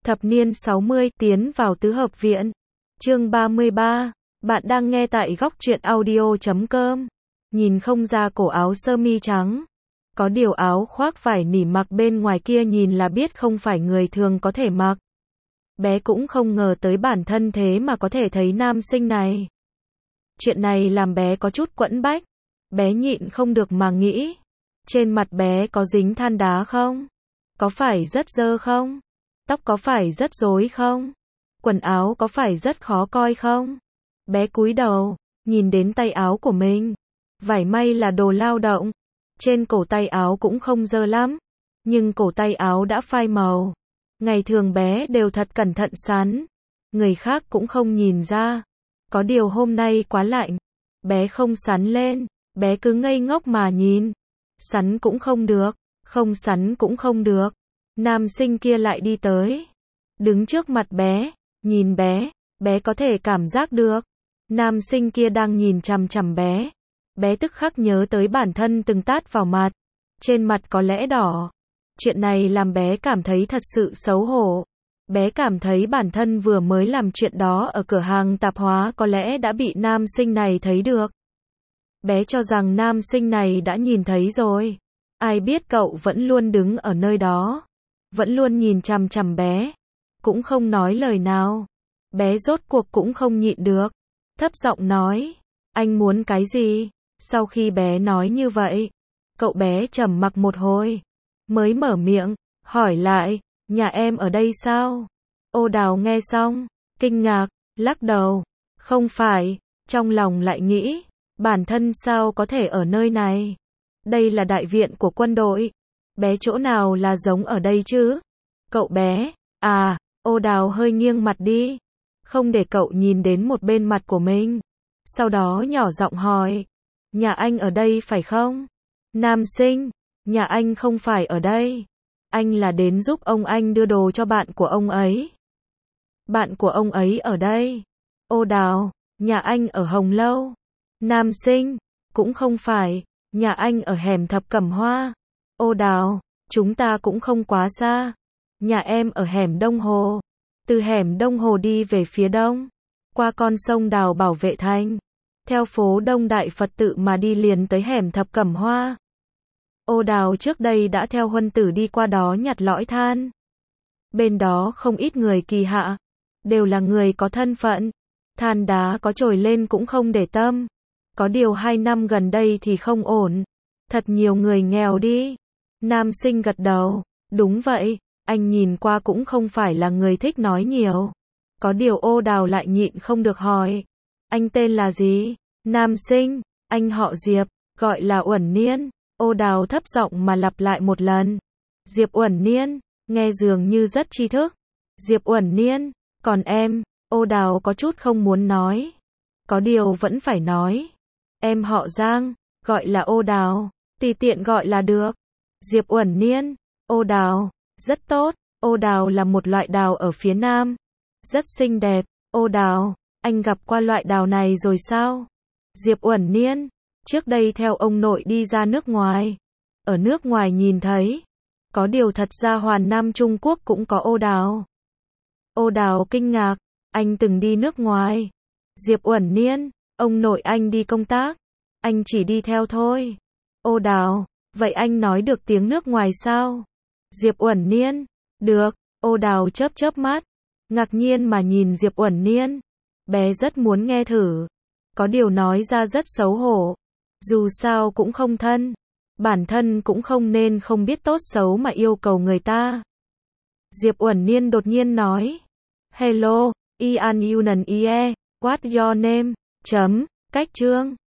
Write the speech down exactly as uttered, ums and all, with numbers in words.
Thập niên sáu mươi, tiến vào tứ hợp viện. Chương ba mươi ba. Bạn đang nghe tại góc truyện audio chấm com. Nhìn không ra cổ áo sơ mi trắng. Có điều áo khoác vải nỉ mặc bên ngoài kia nhìn là biết không phải người thường có thể mặc. Bé cũng không ngờ tới bản thân thế mà có thể thấy nam sinh này. Chuyện này làm bé có chút quẫn bách. Bé nhịn không được mà nghĩ. Trên mặt bé có dính than đá không? Có phải rất dơ không? Tóc có phải rất rối không? Quần áo có phải rất khó coi không? Bé cúi đầu, nhìn đến tay áo của mình. Vải may là đồ lao động. Trên cổ tay áo cũng không dơ lắm. Nhưng cổ tay áo đã phai màu. Ngày thường bé đều thật cẩn thận sắn. Người khác cũng không nhìn ra. Có điều hôm nay quá lạnh. Bé không sắn lên. Bé cứ ngây ngốc mà nhìn. Sắn cũng không được. Không sắn cũng không được. Nam sinh kia lại đi tới. Đứng trước mặt bé. Nhìn bé. Bé có thể cảm giác được. Nam sinh kia đang nhìn chằm chằm bé. Bé tức khắc nhớ tới bản thân từng tát vào mặt. Trên mặt có lẽ đỏ. Chuyện này làm bé cảm thấy thật sự xấu hổ. Bé cảm thấy bản thân vừa mới làm chuyện đó ở cửa hàng tạp hóa có lẽ đã bị nam sinh này thấy được. Bé cho rằng nam sinh này đã nhìn thấy rồi. Ai biết cậu vẫn luôn đứng ở nơi đó. Vẫn luôn nhìn chằm chằm bé. Cũng không nói lời nào. Bé rốt cuộc cũng không nhịn được. Thấp giọng nói. Anh muốn cái gì? Sau khi bé nói như vậy, cậu bé trầm mặc một hồi. Mới mở miệng, hỏi lại. Nhà em ở đây sao? Ô Đào nghe xong, kinh ngạc, lắc đầu. Không phải, trong lòng lại nghĩ. Bản thân sao có thể ở nơi này? Đây là đại viện của quân đội. Bé chỗ nào là giống ở đây chứ? Cậu bé, à, Ô Đào hơi nghiêng mặt đi. Không để cậu nhìn đến một bên mặt của mình. Sau đó nhỏ giọng hỏi. Nhà anh ở đây phải không? Nam sinh, nhà anh không phải ở đây. Anh là đến giúp ông anh đưa đồ cho bạn của ông ấy. Bạn của ông ấy ở đây. Ô Đào, nhà anh ở Hồng Lâu. Nam sinh, cũng không phải. Nhà anh ở hẻm Thập Cẩm Hoa. Ô Đào, chúng ta cũng không quá xa. Nhà em ở hẻm Đông Hồ. Từ hẻm Đông Hồ đi về phía đông. Qua con sông Đào Bảo Vệ Thành. Theo phố Đông Đại Phật Tự mà đi liền tới hẻm Thập Cẩm Hoa. Ô Đào trước đây đã theo Huân Tử đi qua đó nhặt lõi than. Bên đó không ít người kỳ hạ. Đều là người có thân phận. Than đá có trồi lên cũng không để tâm. Có điều hai năm gần đây thì không ổn. Thật nhiều người nghèo đi. Nam sinh gật đầu. Đúng vậy, anh nhìn qua cũng không phải là người thích nói nhiều. Có điều Ô Đào lại nhịn không được hỏi. Anh tên là gì? Nam sinh, anh họ Diệp, gọi là Uẩn Niên. Ô Đào thấp giọng mà lặp lại một lần. Diệp Uẩn Niên, nghe dường như rất tri thức. Diệp Uẩn Niên, còn em? Ô Đào có chút không muốn nói. Có điều vẫn phải nói. Em họ Giang, gọi là Ô Đào, tùy tiện gọi là được. Diệp Uẩn Niên, Ô Đào, rất tốt. Ô Đào là một loại đào ở phía Nam. Rất xinh đẹp. Ô Đào, anh gặp qua loại đào này rồi sao? Diệp Uẩn Niên, trước đây theo ông nội đi ra nước ngoài. Ở nước ngoài nhìn thấy. Có điều thật ra Hoàn Nam Trung Quốc cũng có ô đào. Ô Đào kinh ngạc, anh từng đi nước ngoài. Diệp Uẩn Niên, ông nội anh đi công tác. Anh chỉ đi theo thôi. Ô Đào, vậy anh nói được tiếng nước ngoài sao? Diệp Uẩn Niên, được. Ô Đào chớp chớp mắt. Ngạc nhiên mà nhìn Diệp Uẩn Niên. Bé rất muốn nghe thử. Có điều nói ra rất xấu hổ. Dù sao cũng không thân. Bản thân cũng không nên không biết tốt xấu mà yêu cầu người ta. Diệp Uẩn Niên đột nhiên nói. Hello, Ian Yunan Ie, what your name? Chấm, cách chương.